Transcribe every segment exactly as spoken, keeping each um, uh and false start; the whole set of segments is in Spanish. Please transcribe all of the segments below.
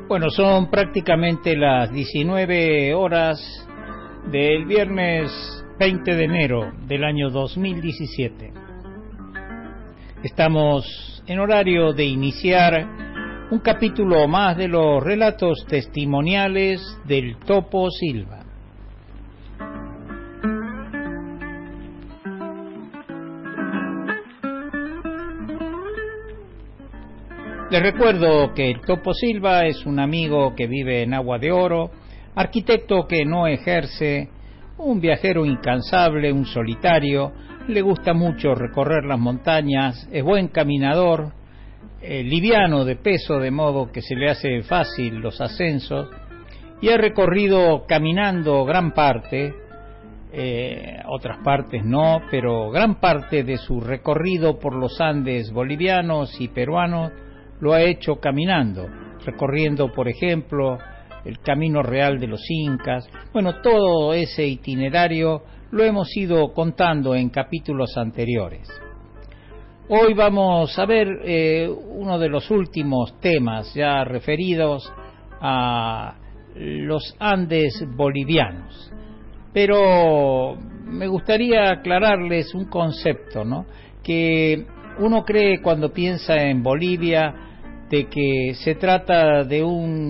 Bueno, son prácticamente las diecinueve horas del viernes veinte de enero del año dos mil diecisiete. Estamos en horario de iniciar un capítulo más de los relatos testimoniales del Topo Silva. Les recuerdo que el Topo Silva es un amigo que vive en Agua de Oro, arquitecto que no ejerce, un viajero incansable, un solitario, le gusta mucho recorrer las montañas, es buen caminador, eh, liviano de peso, de modo que se le hace fácil los ascensos, y ha recorrido caminando gran parte, eh, otras partes no, pero gran parte de su recorrido por los Andes bolivianos y peruanos lo ha hecho caminando, recorriendo, por ejemplo, el Camino Real de los Incas. Bueno, todo ese itinerario lo hemos ido contando en capítulos anteriores. Hoy vamos a ver eh, uno de los últimos temas ya referidos a los Andes bolivianos. Pero me gustaría aclararles un concepto, ¿no? Que uno cree cuando piensa en Bolivia de que se trata de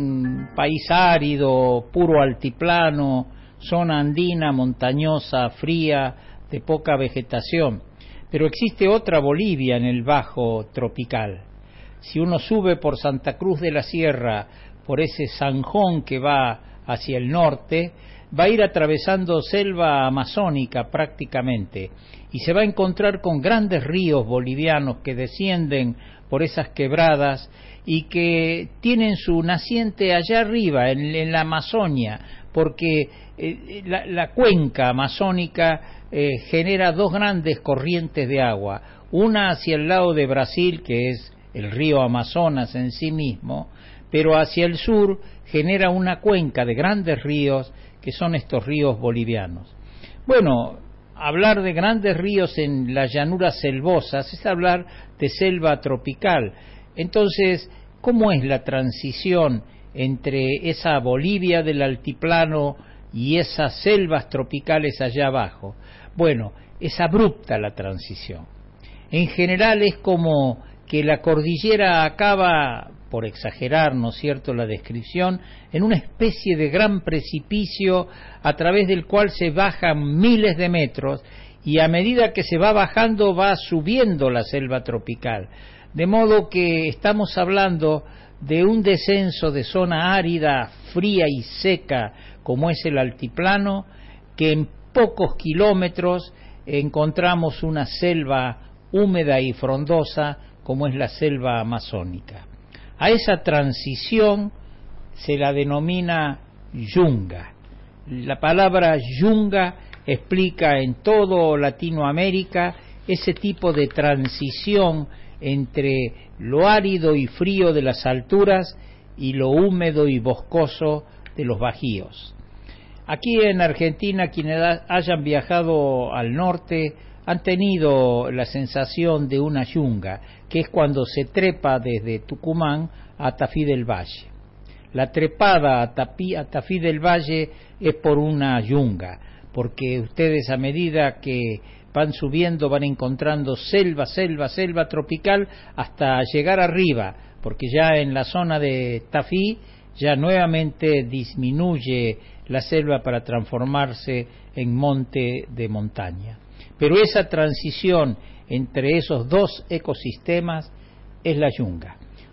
un país árido, puro altiplano, zona andina, montañosa, fría, de poca vegetación. Pero existe otra Bolivia en el Bajo Tropical. Si uno sube por Santa Cruz de la Sierra, por ese zanjón que va hacia el norte, va a ir atravesando selva amazónica prácticamente y se va a encontrar con grandes ríos bolivianos que descienden por esas quebradas y que tienen su naciente allá arriba, en, en la Amazonia, porque eh, la, la cuenca amazónica eh, genera dos grandes corrientes de agua, una hacia el lado de Brasil, que es el río Amazonas en sí mismo, pero hacia el sur genera una cuenca de grandes ríos, que son estos ríos bolivianos. Bueno, hablar de grandes ríos en las llanuras selvosas es hablar de selva tropical. Entonces, ¿cómo es la transición entre esa Bolivia del altiplano y esas selvas tropicales allá abajo? Bueno, es abrupta la transición. En general es como que la cordillera acaba, por exagerar, ¿no es cierto?, la descripción, en una especie de gran precipicio a través del cual se bajan miles de metros y a medida que se va bajando va subiendo la selva tropical. De modo que estamos hablando de un descenso de zona árida, fría y seca, como es el altiplano, que en pocos kilómetros encontramos una selva húmeda y frondosa, como es la selva amazónica. A esa transición se la denomina yunga. La palabra yunga explica en todo Latinoamérica ese tipo de transición entre lo árido y frío de las alturas y lo húmedo y boscoso de los bajíos. Aquí en Argentina, quienes hayan viajado al norte han tenido la sensación de una yunga, que es cuando se trepa desde Tucumán a Tafí del Valle. La trepada a, Tapí, a Tafí del Valle es por una yunga, porque ustedes a medida que van subiendo van encontrando selva, selva, selva tropical hasta llegar arriba, porque ya en la zona de Tafí ya nuevamente disminuye la selva para transformarse en monte de montaña. Pero esa transición entre esos dos ecosistemas es la yunga.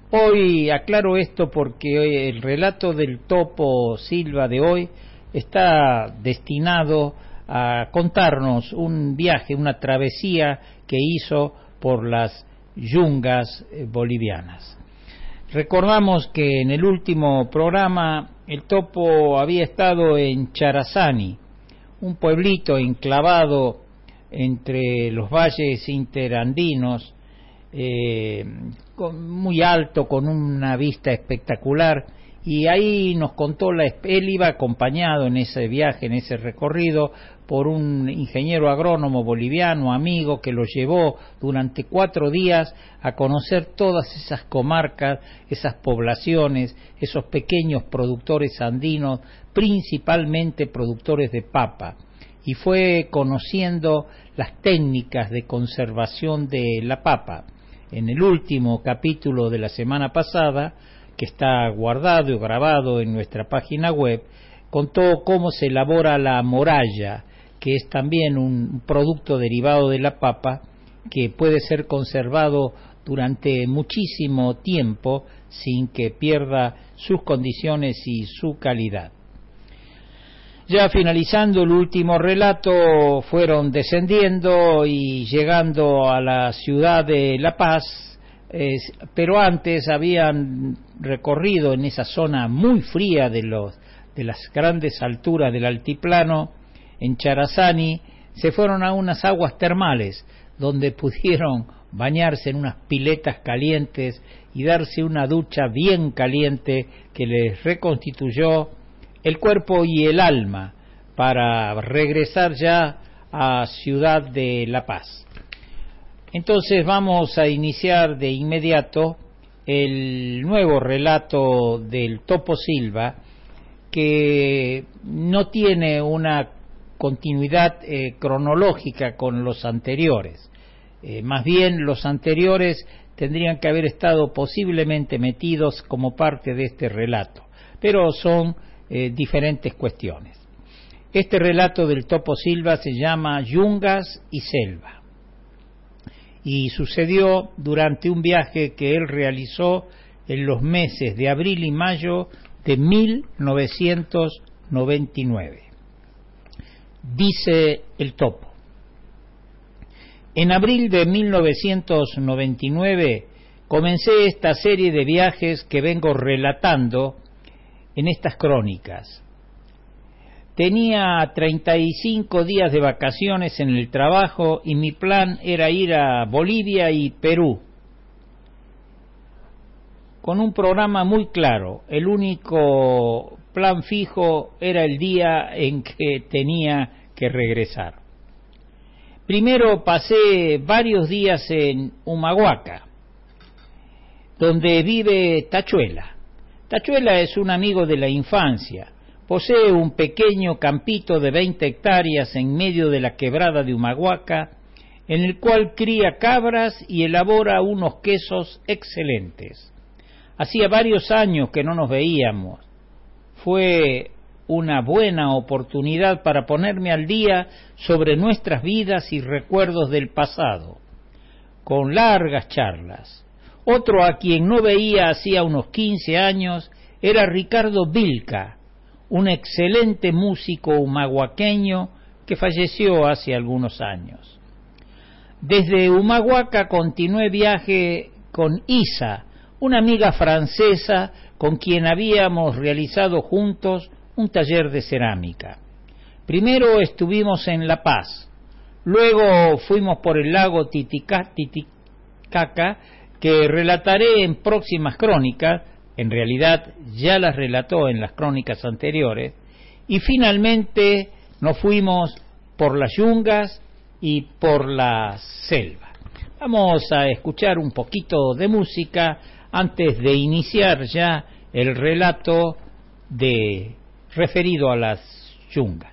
Hoy aclaro esto porque el relato del Topo Silva de hoy está destinado a contarnos un viaje, una travesía que hizo por las yungas bolivianas. Recordamos que en el último programa el Topo había estado en Charazani, un pueblito enclavado entre los valles interandinos, eh, con, muy alto, con una vista espectacular, y ahí nos contó, la, él iba acompañado en ese viaje, en ese recorrido, por un ingeniero agrónomo boliviano, amigo, que lo llevó durante cuatro días a conocer todas esas comarcas, esas poblaciones, esos pequeños productores andinos, principalmente productores de papa, y fue conociendo las técnicas de conservación de la papa. En el último capítulo de la semana pasada, que está guardado y grabado en nuestra página web, contó cómo se elabora la moralla, que es también un producto derivado de la papa, que puede ser conservado durante muchísimo tiempo sin que pierda sus condiciones y su calidad. Ya finalizando el último relato, fueron descendiendo y llegando a la ciudad de La Paz, eh, pero antes habían recorrido en esa zona muy fría de, los, de las grandes alturas del altiplano, en Charazani, se fueron a unas aguas termales, donde pudieron bañarse en unas piletas calientes y darse una ducha bien caliente que les reconstituyó el cuerpo y el alma para regresar ya a Ciudad de La Paz. Entonces vamos a iniciar de inmediato el nuevo relato del Topo Silva, que no tiene una continuidad eh, cronológica con los anteriores. Eh, más bien los anteriores tendrían que haber estado posiblemente metidos como parte de este relato, pero son Eh, diferentes cuestiones. Este relato del Topo Silva se llama Yungas y Selva y sucedió durante un viaje que él realizó en los meses de abril y mayo de mil novecientos noventa y nueve. Dice el Topo: en abril de mil novecientos noventa y nueve comencé esta serie de viajes que vengo relatando en estas crónicas. Tenía treinta y cinco días de vacaciones en el trabajo y mi plan era ir a Bolivia y Perú, con un programa muy claro. El único plan fijo era el día en que tenía que regresar. Primero pasé varios días en Humahuaca, donde vive Tachuela. Tachuela es un amigo de la infancia. Posee un pequeño campito de veinte hectáreas en medio de la quebrada de Humahuaca, en el cual cría cabras y elabora unos quesos excelentes. Hacía varios años que no nos veíamos. Fue una buena oportunidad para ponerme al día sobre nuestras vidas y recuerdos del pasado, con largas charlas. Otro a quien no veía hacía unos quince años era Ricardo Vilca, un excelente músico humahuaqueño que falleció hace algunos años. Desde Humahuaca continué viaje con Isa, una amiga francesa con quien habíamos realizado juntos un taller de cerámica. Primero estuvimos en La Paz, luego fuimos por el lago Titicaca, Titicaca, que relataré en próximas crónicas. En realidad ya las relató en las crónicas anteriores, y finalmente nos fuimos por las yungas y por la selva. Vamos a escuchar un poquito de música antes de iniciar ya el relato de referido a las yungas.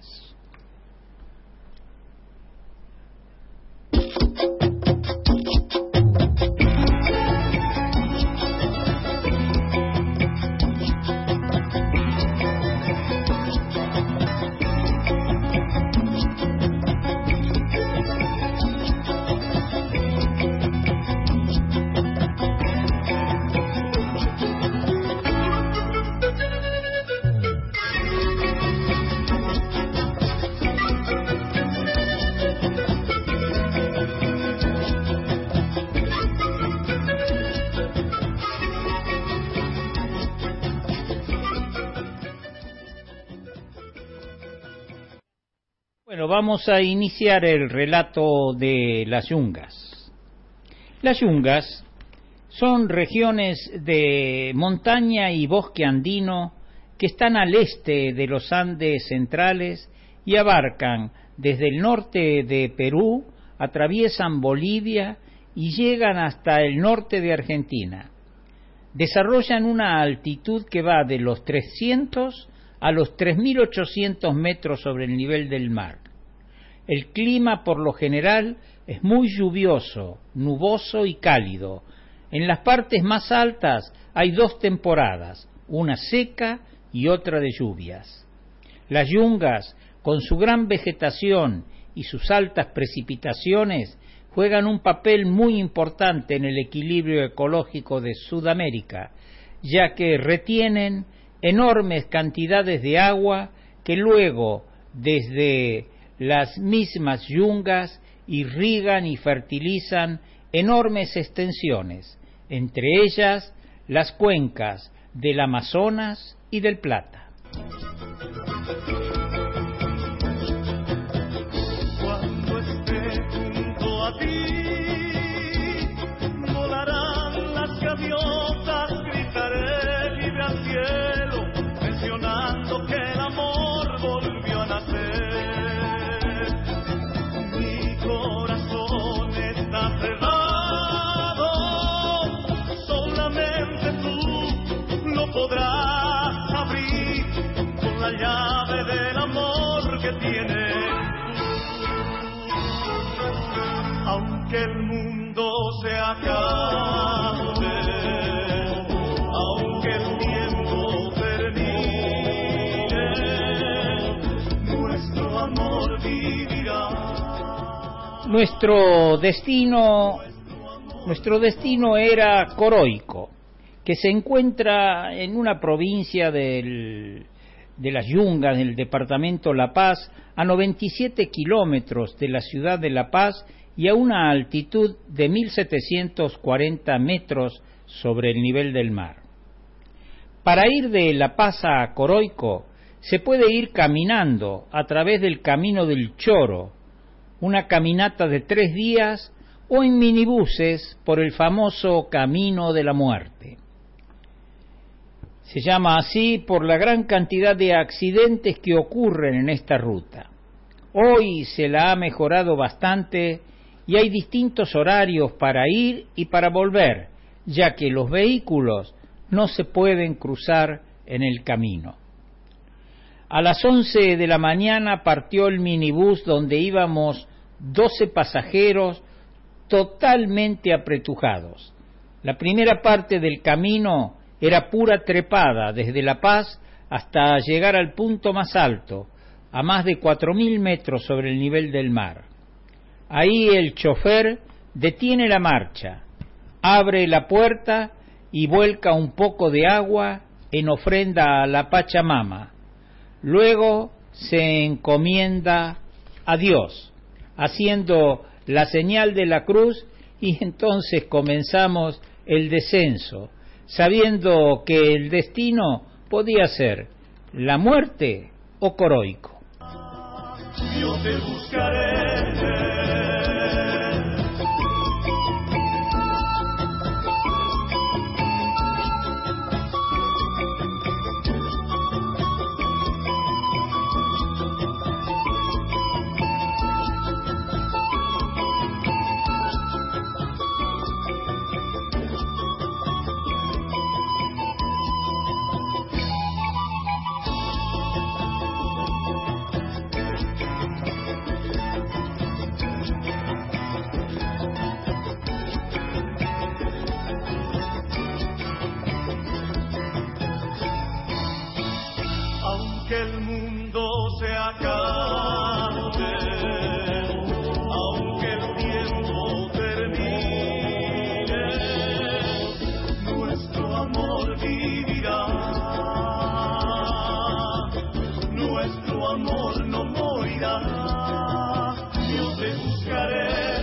Bueno, vamos a iniciar el relato de las yungas. Las yungas Son regiones de montaña y bosque andino que están al este de los Andes centrales y abarcan desde el norte de Perú, atraviesan Bolivia y llegan hasta el norte de Argentina. Desarrollan una altitud que va de los trescientos a los tres mil ochocientos metros sobre el nivel del mar. El clima por lo general es muy lluvioso, nuboso y cálido. En las partes más altas hay dos temporadas, una seca y otra de lluvias. Las yungas, con su gran vegetación y sus altas precipitaciones, juegan un papel muy importante en el equilibrio ecológico de Sudamérica, ya que retienen enormes cantidades de agua que luego, desde las mismas yungas, irrigan y fertilizan enormes extensiones, entre ellas las cuencas del Amazonas y del Plata. Cuando esté junto a ti, volarán las gaviotas, gritaré libre al cielo, mencionando que el amor volvió a nacer. Mi corazón está cerrado, solamente tú lo podrás abrir con la llave del amor que tienes. Aunque el mundo se acabe, aunque el tiempo termine, nuestro amor vivirá. Nuestro destino, nuestro destino era Coroico, que se encuentra en una provincia del, de las Yungas del departamento La Paz, a noventa y siete kilómetros de la ciudad de La Paz y a una altitud de mil setecientos cuarenta metros sobre el nivel del mar. Para ir de La Paz a Coroico se puede ir caminando a través del Camino del Choro, una caminata de tres días, o en minibuses por el famoso Camino de la Muerte. Se llama así por la gran cantidad de accidentes que ocurren en esta ruta. Hoy se la ha mejorado bastante y hay distintos horarios para ir y para volver, ya que los vehículos no se pueden cruzar en el camino. A las once de la mañana partió el minibús donde íbamos doce pasajeros totalmente apretujados. La primera parte del camino era pura trepada desde La Paz hasta llegar al punto más alto, a más de cuatro mil metros sobre el nivel del mar. Ahí el chofer detiene la marcha, abre la puerta y vuelca un poco de agua en ofrenda a la Pachamama. Luego se encomienda a Dios, haciendo la señal de la cruz, y entonces comenzamos el descenso, sabiendo que el destino podía ser la muerte o Coroico. Yo te buscaré. Aunque el mundo se acabe, aunque el tiempo termine, nuestro amor vivirá, nuestro amor no morirá. Yo te buscaré.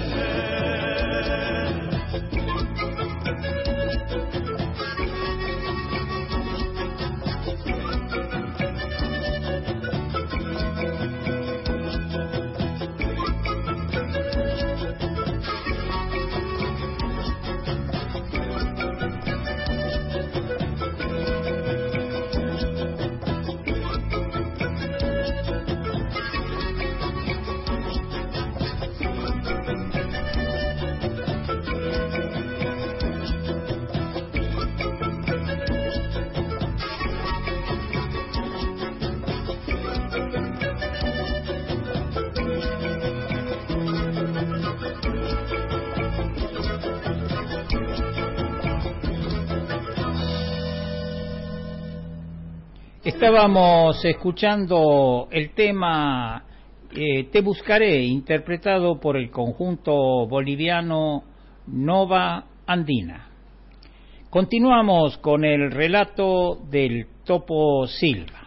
Estábamos escuchando el tema eh, Te Buscaré, interpretado por el conjunto boliviano Nova Andina. Continuamos con el relato del Topo Silva.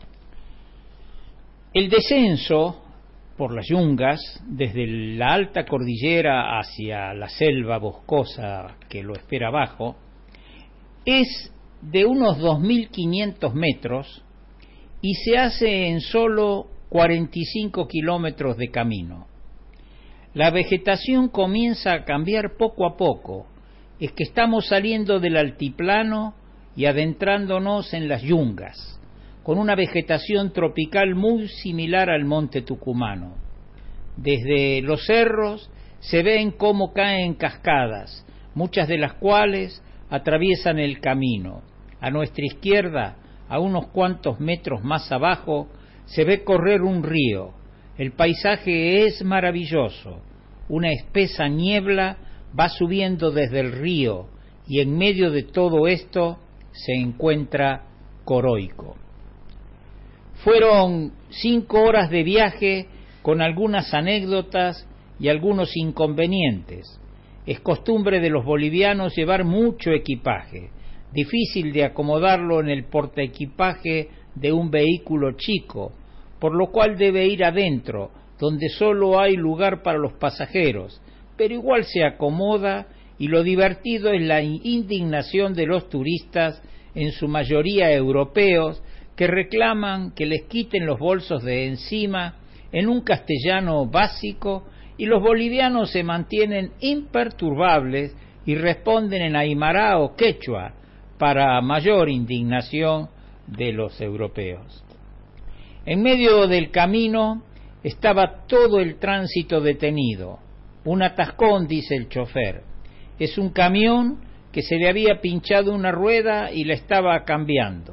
El descenso por las yungas, desde la alta cordillera hacia la selva boscosa que lo espera abajo, es de unos dos mil quinientos metros y se hace en solo cuarenta y cinco kilómetros de camino. La vegetación comienza a cambiar poco a poco. Es que estamos saliendo del altiplano y adentrándonos en las yungas, con una vegetación tropical muy similar al monte tucumano. Desde los cerros se ven cómo caen cascadas, muchas de las cuales atraviesan el camino. A nuestra izquierda, a unos cuantos metros más abajo, se ve correr un río. El paisaje es maravilloso. Una espesa niebla va subiendo desde el río y en medio de todo esto se encuentra Coroico. Fueron cinco horas de viaje con algunas anécdotas y algunos inconvenientes. Es costumbre de los bolivianos llevar mucho equipaje, difícil de acomodarlo en el portaequipaje de un vehículo chico, por lo cual debe ir adentro, donde solo hay lugar para los pasajeros, pero igual se acomoda, y lo divertido es la indignación de los turistas, en su mayoría europeos, que reclaman que les quiten los bolsos de encima en un castellano básico, y los bolivianos se mantienen imperturbables y responden en aymara o quechua, para mayor indignación de los europeos. En medio del camino estaba todo el tránsito detenido. Un atascón, dice el chofer. Es un camión que se le había pinchado una rueda y la estaba cambiando.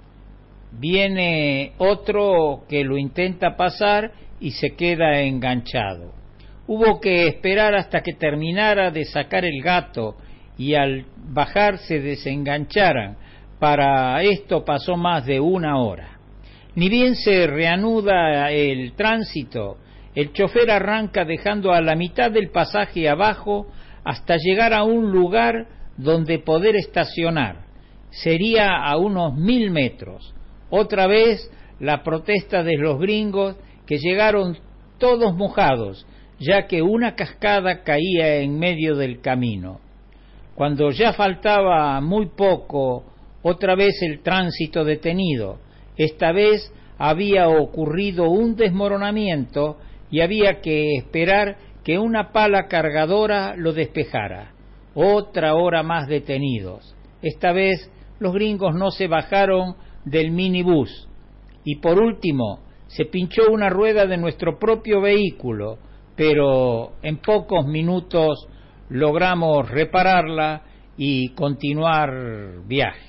Viene otro que lo intenta pasar y se queda enganchado. Hubo que esperar hasta que terminara de sacar el gato y al bajar se desengancharan. Para esto pasó más de una hora. Ni bien se reanuda el tránsito, el chofer arranca dejando a la mitad del pasaje abajo hasta llegar a un lugar donde poder estacionar. Sería a unos mil metros. Otra vez la protesta de los gringos, que llegaron todos mojados, ya que una cascada caía en medio del camino. Cuando ya faltaba muy poco, otra vez el tránsito detenido. Esta vez había ocurrido un desmoronamiento y había que esperar que una pala cargadora lo despejara. Otra hora más detenidos. Esta vez los gringos no se bajaron del minibús. Y por último, se pinchó una rueda de nuestro propio vehículo, pero en pocos minutos logramos repararla y continuar viaje.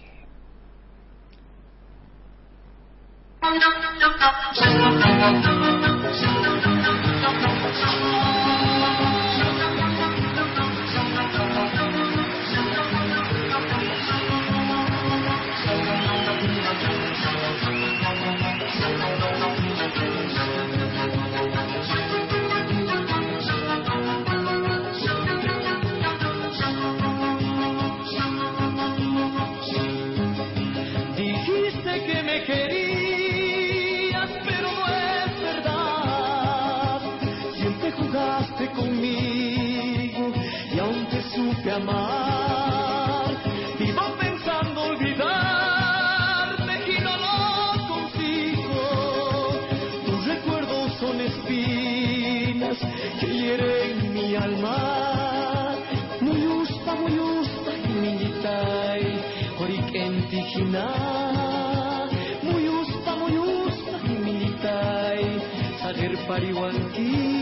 Conmigo y aún te supe amar, vivo pensando olvidarte y no lo consigo. Tus recuerdos son espinas que hieren mi alma. Muy usta, muy usta, minitay, oriquentijina. Muy usta, muy usta, minitay, sager pariwanki.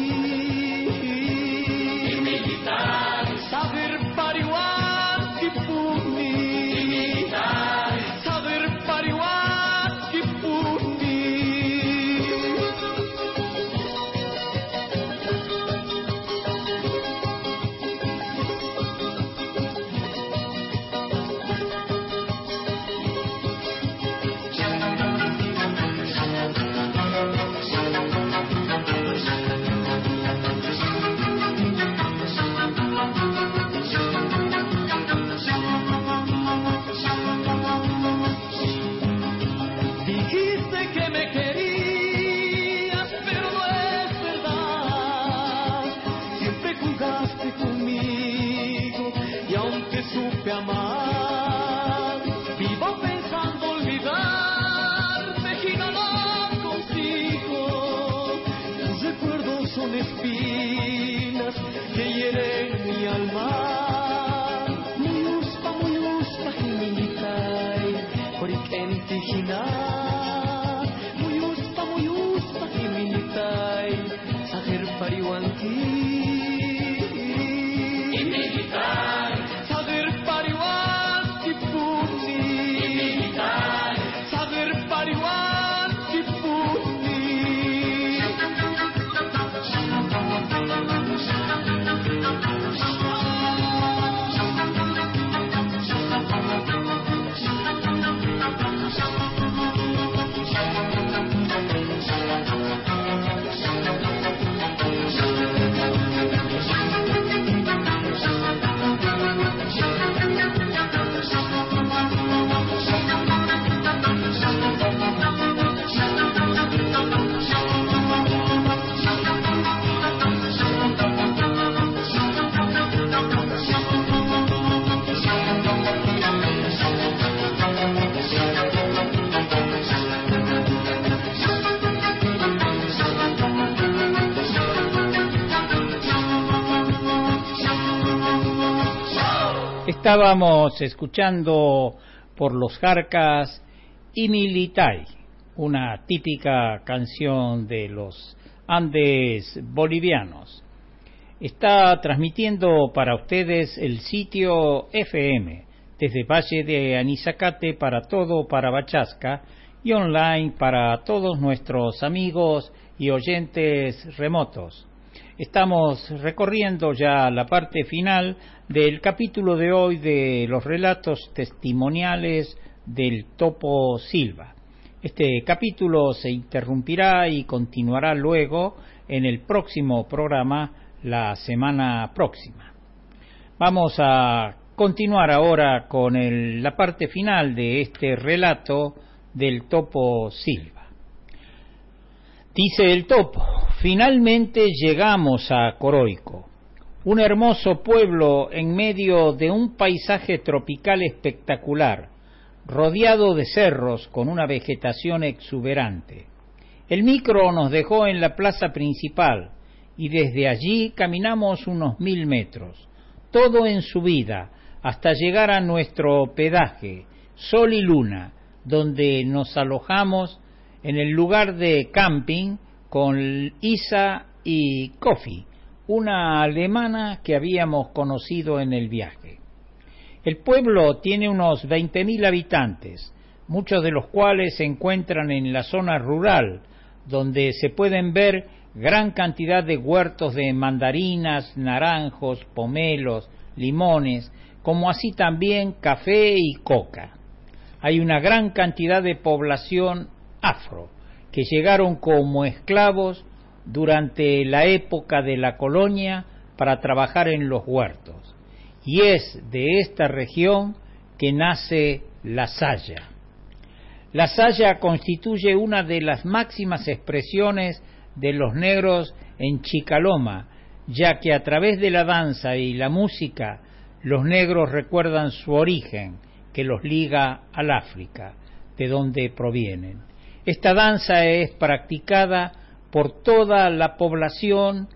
Saber pariwan kipuni, saber pariwan kipuni. original. Muyuspa, muyuspa, kiminitay, saher pariwanti. Kiminitay, saher pariwanti puni. Kiminitay, saher pariwanti puni. Estábamos escuchando por los Jarcas Imilitay, una típica canción de los Andes bolivianos. Está transmitiendo para ustedes el sitio F M desde Valle de Anizacate para todo Parabachasca y online para todos nuestros amigos y oyentes remotos. Estamos recorriendo ya la parte final del capítulo de hoy de los relatos testimoniales del Topo Silva. Este capítulo se interrumpirá y continuará luego en el próximo programa la semana próxima. Vamos a continuar ahora con el, la parte final de este relato del Topo Silva. Dice el Topo: finalmente llegamos a Coroico, un hermoso pueblo en medio de un paisaje tropical espectacular, rodeado de cerros con una vegetación exuberante. El micro nos dejó en la plaza principal y desde allí caminamos unos mil metros, todo en subida, hasta llegar a nuestro hospedaje, Sol y Luna, donde nos alojamos en el lugar de camping con Isa y Kofi, una alemana que habíamos conocido en el viaje. El pueblo tiene unos veinte mil habitantes, muchos de los cuales se encuentran en la zona rural, donde se pueden ver gran cantidad de huertos de mandarinas, naranjos, pomelos, limones, como así también café y coca. Hay una gran cantidad de población afro, que llegaron como esclavos durante la época de la colonia para trabajar en los huertos. Y es de esta región que nace la saya. La saya constituye una de las máximas expresiones de los negros en Chicaloma, ya que a través de la danza y la música los negros recuerdan su origen, que los liga al África, de donde provienen. Esta danza es practicada por toda la población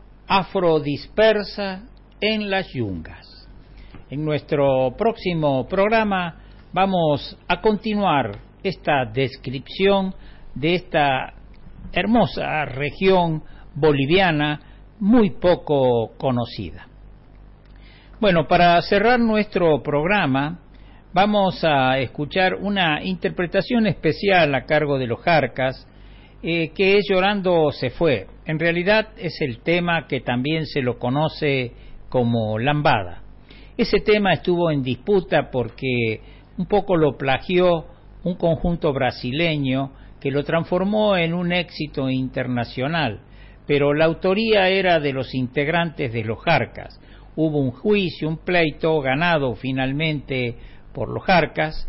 afrodispersa en las yungas. En nuestro próximo programa vamos a continuar esta descripción de esta hermosa región boliviana muy poco conocida. Bueno, para cerrar nuestro programa vamos a escuchar una interpretación especial a cargo de los Jarcas, eh, que es Llorando se fue. En realidad es el tema que también se lo conoce como Lambada. Ese tema estuvo en disputa porque un poco lo plagió un conjunto brasileño que lo transformó en un éxito internacional, pero la autoría era de los integrantes de los Jarcas. Hubo un juicio, un pleito ganado finalmente por los Jarcas,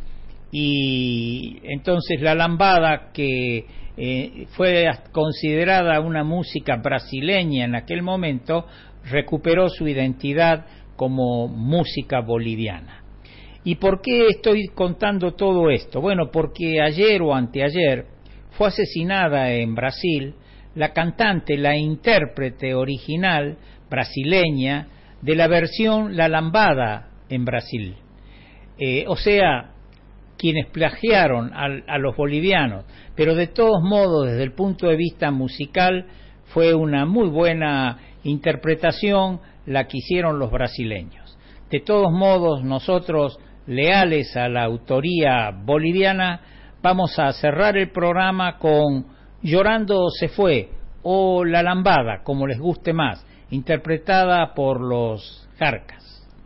y entonces la lambada, que eh, fue considerada una música brasileña en aquel momento, recuperó su identidad como música boliviana. ¿Y por qué estoy contando todo esto? Bueno, porque ayer o anteayer fue asesinada en Brasil la cantante, la intérprete original brasileña de la versión La Lambada en Brasil. Eh, o sea, quienes plagiaron a, a los bolivianos, pero de todos modos, desde el punto de vista musical, fue una muy buena interpretación la que hicieron los brasileños. De todos modos, nosotros, leales a la autoría boliviana, vamos a cerrar el programa con Llorando se fue, o La Lambada, como les guste más, interpretada por los Jarcas.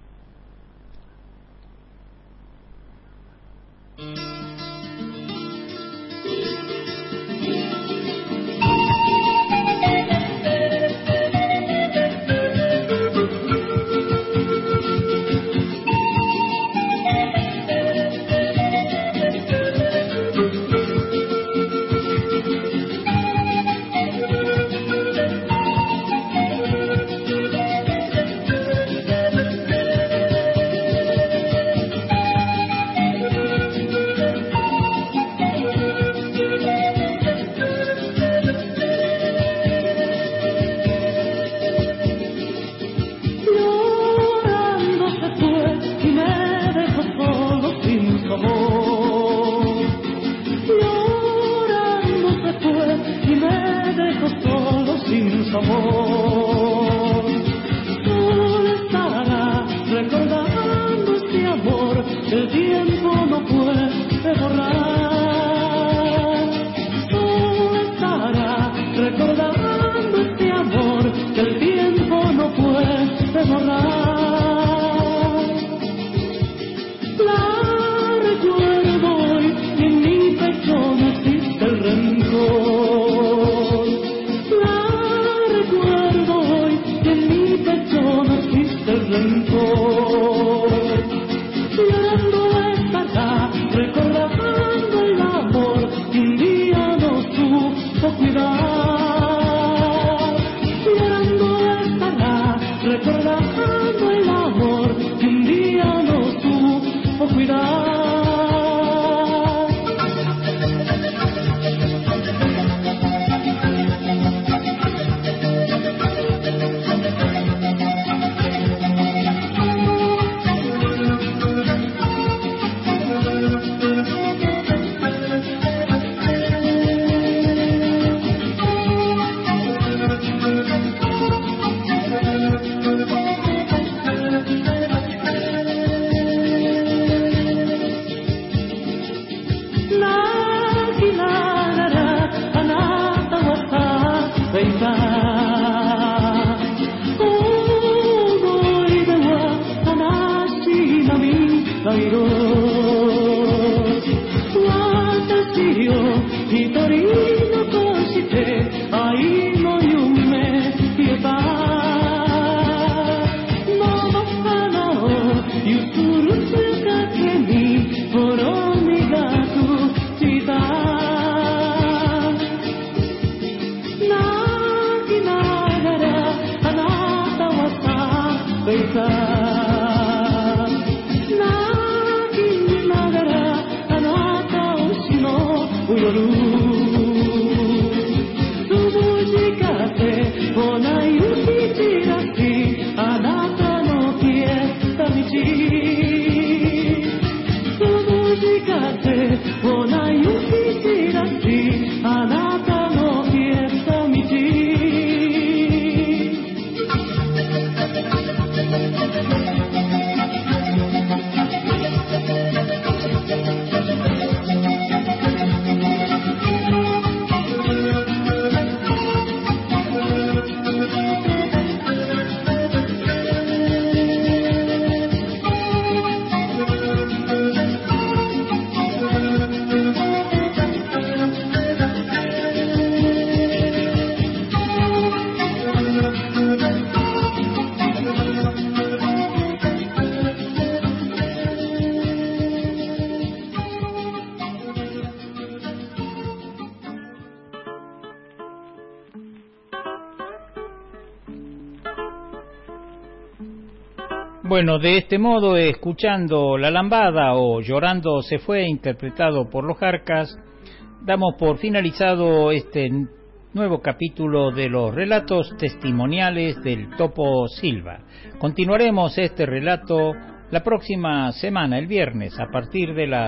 Bueno, de este modo, escuchando La Lambada o Llorando se fue, interpretado por los Jarcas, damos por finalizado este nuevo capítulo de los relatos testimoniales del Topo Silva. Continuaremos este relato la próxima semana, el viernes, a partir de las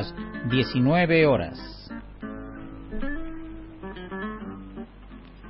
diecinueve horas.